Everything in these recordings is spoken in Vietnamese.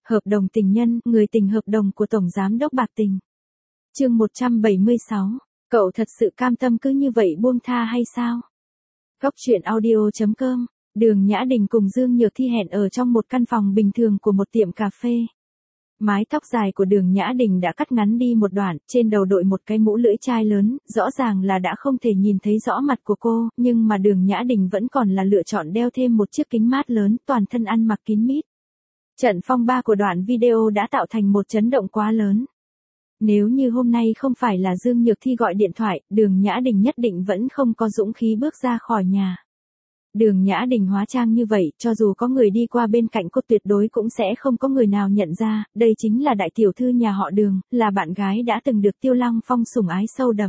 Hợp đồng tình nhân, người tình hợp đồng của Tổng Giám đốc Bạc Tình. Chương 176. Cậu thật sự cam tâm cứ như vậy buông tha hay sao? Góc truyện audio.com. Đường Nhã Đình cùng Dương Nhược Thi hẹn ở trong một căn phòng bình thường của một tiệm cà phê. Mái tóc dài của Đường Nhã Đình đã cắt ngắn đi một đoạn, trên đầu đội một cái mũ lưỡi chai lớn, rõ ràng là đã không thể nhìn thấy rõ mặt của cô, nhưng mà Đường Nhã Đình vẫn còn là lựa chọn đeo thêm một chiếc kính mát lớn, toàn thân ăn mặc kín mít. Trận phong ba của đoạn video đã tạo thành một chấn động quá lớn. Nếu như hôm nay không phải là Dương Nhược Thi gọi điện thoại, Đường Nhã Đình nhất định vẫn không có dũng khí bước ra khỏi nhà. Đường Nhã Đình hóa trang như vậy, cho dù có người đi qua bên cạnh cô tuyệt đối cũng sẽ không có người nào nhận ra, đây chính là đại tiểu thư nhà họ Đường, là bạn gái đã từng được Tiêu Lăng Phong sủng ái sâu đậm.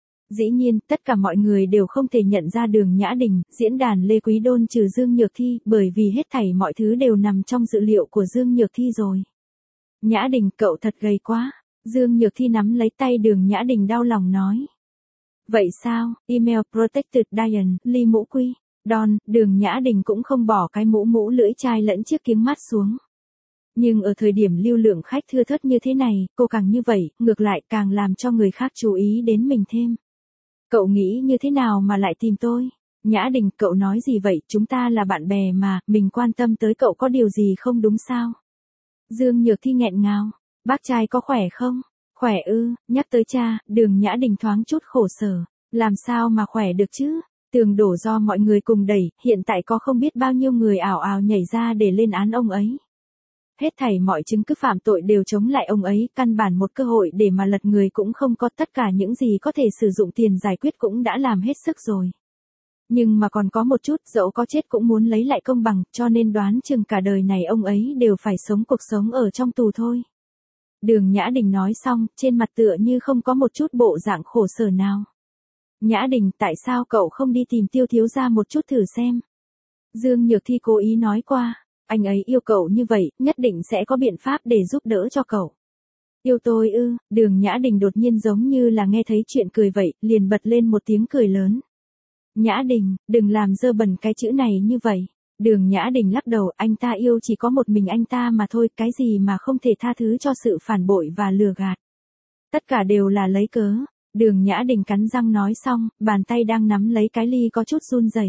Dĩ nhiên, tất cả mọi người đều không thể nhận ra Đường Nhã Đình, diễn đàn Lê Quý Đôn trừ Dương Nhược Thi, bởi vì hết thảy mọi thứ đều nằm trong dự liệu của Dương Nhược Thi rồi. Nhã Đình, cậu thật gầy quá. Dương Nhược Thi nắm lấy tay Đường Nhã Đình đau lòng nói. Vậy sao, email protected Diane, ly mũ quy. Don, Đường Nhã Đình cũng không bỏ cái mũ lưỡi chai lẫn chiếc kiếng mắt xuống. Nhưng ở thời điểm lưu lượng khách thưa thớt như thế này, cô càng như vậy, ngược lại càng làm cho người khác chú ý đến mình thêm. Cậu nghĩ như thế nào mà lại tìm tôi? Nhã Đình, cậu nói gì vậy, chúng ta là bạn bè mà, mình quan tâm tới cậu có điều gì không đúng sao? Dương Nhược Thi nghẹn ngào, bác trai có khỏe không? Khỏe ư, nhắc tới cha, Đường Nhã Đình thoáng chút khổ sở, làm sao mà khỏe được chứ? Tường đổ do mọi người cùng đẩy, hiện tại có không biết bao nhiêu người ảo ào nhảy ra để lên án ông ấy. Hết thảy mọi chứng cứ phạm tội đều chống lại ông ấy, căn bản một cơ hội để mà lật người cũng không có, tất cả những gì có thể sử dụng tiền giải quyết cũng đã làm hết sức rồi. Nhưng mà còn có một chút, dẫu có chết cũng muốn lấy lại công bằng, cho nên đoán chừng cả đời này ông ấy đều phải sống cuộc sống ở trong tù thôi. Đường Nhã Đình nói xong, trên mặt tựa như không có một chút bộ dạng khổ sở nào. Nhã Đình, tại sao cậu không đi tìm Tiêu thiếu gia một chút thử xem? Dương Nhược Thi cố ý nói qua, anh ấy yêu cậu như vậy, nhất định sẽ có biện pháp để giúp đỡ cho cậu. Yêu tôi ư? Đường Nhã Đình đột nhiên giống như là nghe thấy chuyện cười vậy, liền bật lên một tiếng cười lớn. Nhã Đình, đừng làm dơ bẩn cái chữ này như vậy. Đường Nhã Đình lắc đầu, anh ta yêu chỉ có một mình anh ta mà thôi, cái gì mà không thể tha thứ cho sự phản bội và lừa gạt. Tất cả đều là lấy cớ. Đường Nhã Đình cắn răng nói xong, bàn tay đang nắm lấy cái ly có chút run rẩy.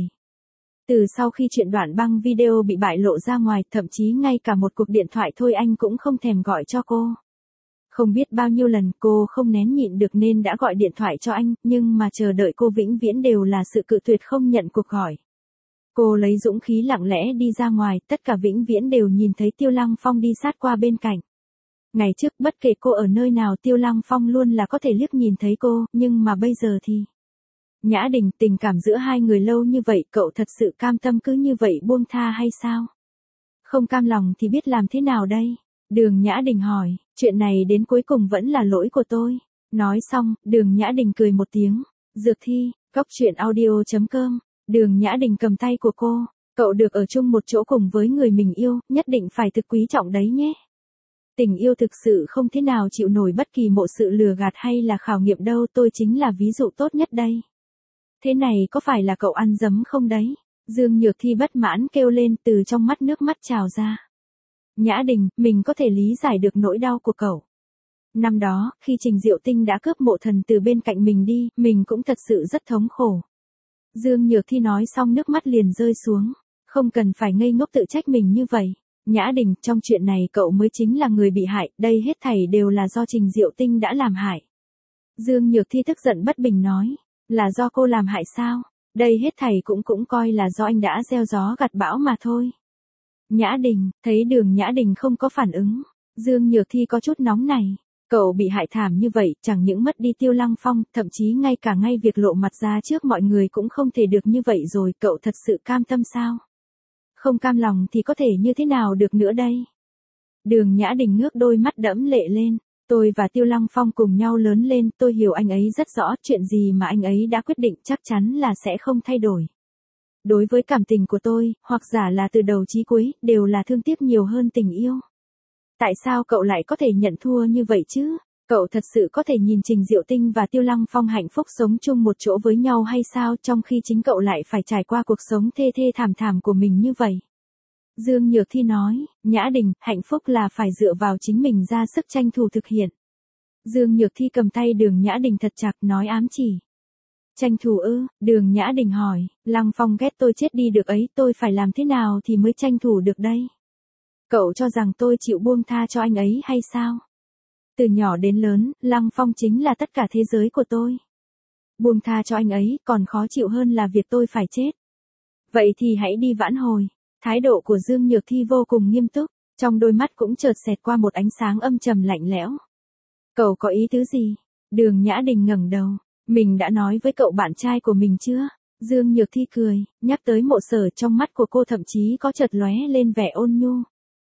Từ sau khi chuyện đoạn băng video bị bại lộ ra ngoài, thậm chí ngay cả một cuộc điện thoại thôi anh cũng không thèm gọi cho cô. Không biết bao nhiêu lần cô không nén nhịn được nên đã gọi điện thoại cho anh, nhưng mà chờ đợi cô vĩnh viễn đều là sự cự tuyệt không nhận cuộc gọi. Cô lấy dũng khí lặng lẽ đi ra ngoài, tất cả vĩnh viễn đều nhìn thấy Tiêu Lăng Phong đi sát qua bên cạnh. Ngày trước bất kể cô ở nơi nào Tiêu Lăng Phong luôn là có thể liếc nhìn thấy cô, nhưng mà bây giờ thì... Nhã Đình, tình cảm giữa hai người lâu như vậy, cậu thật sự cam tâm cứ như vậy buông tha hay sao? Không cam lòng thì biết làm thế nào đây? Đường Nhã Đình hỏi, chuyện này đến cuối cùng vẫn là lỗi của tôi. Nói xong, Đường Nhã Đình cười một tiếng. Dược Thi, góc truyện audio.com. Đường Nhã Đình cầm tay của cô, cậu được ở chung một chỗ cùng với người mình yêu, nhất định phải thực quý trọng đấy nhé. Tình yêu thực sự không thế nào chịu nổi bất kỳ một sự lừa gạt hay là khảo nghiệm đâu, tôi chính là ví dụ tốt nhất đây. Thế này có phải là cậu ăn dấm không đấy? Dương Nhược Thi bất mãn kêu lên, từ trong mắt nước mắt trào ra. Nhã Đình, mình có thể lý giải được nỗi đau của cậu. Năm đó, khi Trình Diệu Tinh đã cướp mộ thần từ bên cạnh mình đi, mình cũng thật sự rất thống khổ. Dương Nhược Thi nói xong nước mắt liền rơi xuống. Không cần phải ngây ngốc tự trách mình như vậy. Nhã Đình, trong chuyện này cậu mới chính là người bị hại, đây hết thảy đều là do Trình Diệu Tinh đã làm hại. Dương Nhược Thi tức giận bất bình nói, là do cô làm hại sao? Đây hết thảy cũng coi là do anh đã gieo gió gặt bão mà thôi. Nhã Đình, thấy Đường Nhã Đình không có phản ứng, Dương Nhược Thi có chút nóng này. Cậu bị hại thảm như vậy, chẳng những mất đi Tiêu Lăng Phong, thậm chí ngay cả ngay việc lộ mặt ra trước mọi người cũng không thể được như vậy rồi, cậu thật sự cam tâm sao? Không cam lòng thì có thể như thế nào được nữa đây? Đường Nhã Đình ngước đôi mắt đẫm lệ lên, tôi và Tiêu Lăng Phong cùng nhau lớn lên, tôi hiểu anh ấy rất rõ, chuyện gì mà anh ấy đã quyết định chắc chắn là sẽ không thay đổi. Đối với cảm tình của tôi, hoặc giả là từ đầu chí cuối, đều là thương tiếc nhiều hơn tình yêu. Tại sao cậu lại có thể nhận thua như vậy chứ? Cậu thật sự có thể nhìn Trình Diệu Tinh và Tiêu Lăng Phong hạnh phúc sống chung một chỗ với nhau hay sao, trong khi chính cậu lại phải trải qua cuộc sống thê thê thảm thảm của mình như vậy? Dương Nhược Thi nói, Nhã Đình, hạnh phúc là phải dựa vào chính mình ra sức tranh thủ thực hiện. Dương Nhược Thi cầm tay Đường Nhã Đình thật chặt nói ám chỉ. Tranh thủ ư? Đường Nhã Đình hỏi, Lăng Phong ghét tôi chết đi được ấy, tôi phải làm thế nào thì mới tranh thủ được đây? Cậu cho rằng tôi chịu buông tha cho anh ấy hay sao? Từ nhỏ đến lớn, Lăng Phong chính là tất cả thế giới của tôi. Buông tha cho anh ấy còn khó chịu hơn là việc tôi phải chết. Vậy thì hãy đi vãn hồi. Thái độ của Dương Nhược Thi vô cùng nghiêm túc, trong đôi mắt cũng chợt xẹt qua một ánh sáng âm trầm lạnh lẽo. Cậu có ý tứ gì? Đường Nhã Đình ngẩng đầu, mình đã nói với cậu bạn trai của mình chưa? Dương Nhược Thi cười, nhắc tới Mộ Sở trong mắt của cô thậm chí có chợt lóe lên vẻ ôn nhu.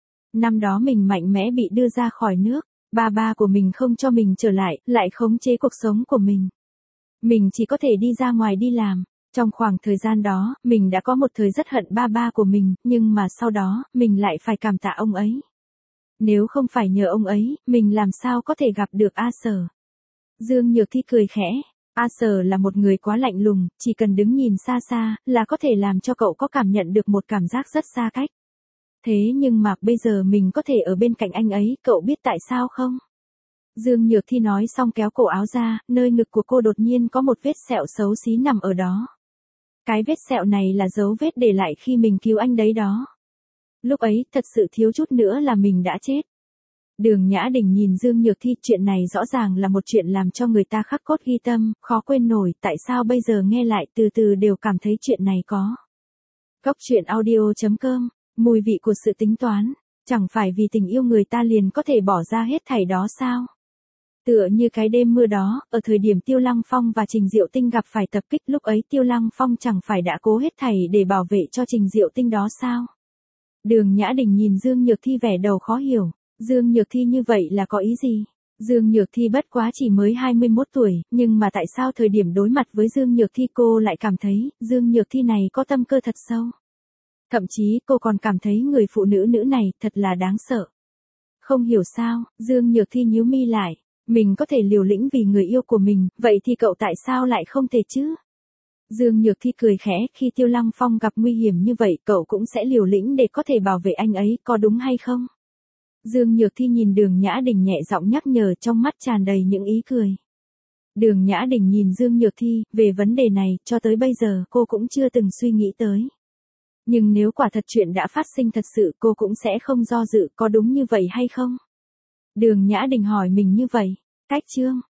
Năm đó mình mạnh mẽ bị đưa ra khỏi nước, ba của mình không cho mình trở lại khống chế cuộc sống của mình. Mình chỉ có thể đi ra ngoài đi làm. Trong khoảng thời gian đó, mình đã có một thời rất hận ba của mình, nhưng mà sau đó, mình lại phải cảm tạ ông ấy. Nếu không phải nhờ ông ấy, mình làm sao có thể gặp được A Sở. Dương Nhược Thi cười khẽ, A Sở là một người quá lạnh lùng, chỉ cần đứng nhìn xa xa, là có thể làm cho cậu có cảm nhận được một cảm giác rất xa cách. Thế nhưng mà bây giờ mình có thể ở bên cạnh anh ấy, cậu biết tại sao không? Dương Nhược Thi nói xong kéo cổ áo ra, nơi ngực của cô đột nhiên có một vết sẹo xấu xí nằm ở đó. Cái vết sẹo này là dấu vết để lại khi mình cứu anh đấy đó. Lúc ấy, thật sự thiếu chút nữa là mình đã chết. Đường Nhã Đình nhìn Dương Nhược Thi, chuyện này rõ ràng là một chuyện làm cho người ta khắc cốt ghi tâm, khó quên nổi, tại sao bây giờ nghe lại từ từ đều cảm thấy chuyện này có. Góc truyện audio.com, mùi vị của sự tính toán, chẳng phải vì tình yêu người ta liền có thể bỏ ra hết thảy đó sao? Tựa như cái đêm mưa đó, ở thời điểm Tiêu Lăng Phong và Trình Diệu Tinh gặp phải tập kích, lúc ấy Tiêu Lăng Phong chẳng phải đã cố hết thảy để bảo vệ cho Trình Diệu Tinh đó sao? Đường Nhã Đình nhìn Dương Nhược Thi vẻ đầu khó hiểu, Dương Nhược Thi như vậy là có ý gì? Dương Nhược Thi bất quá chỉ mới 21 tuổi, nhưng mà tại sao thời điểm đối mặt với Dương Nhược Thi cô lại cảm thấy, Dương Nhược Thi này có tâm cơ thật sâu. Thậm chí cô còn cảm thấy người phụ nữ này thật là đáng sợ. Không hiểu sao, Dương Nhược Thi nhíu mi lại. Mình có thể liều lĩnh vì người yêu của mình, vậy thì cậu tại sao lại không thể chứ? Dương Nhược Thi cười khẽ, khi Tiêu Lăng Phong gặp nguy hiểm như vậy cậu cũng sẽ liều lĩnh để có thể bảo vệ anh ấy, có đúng hay không? Dương Nhược Thi nhìn Đường Nhã Đình nhẹ giọng nhắc nhở, trong mắt tràn đầy những ý cười. Đường Nhã Đình nhìn Dương Nhược Thi, về vấn đề này, cho tới bây giờ cô cũng chưa từng suy nghĩ tới. Nhưng nếu quả thật chuyện đã phát sinh thật sự cô cũng sẽ không do dự, có đúng như vậy hay không? Đường Nhã Đình hỏi mình như vậy. Cách chương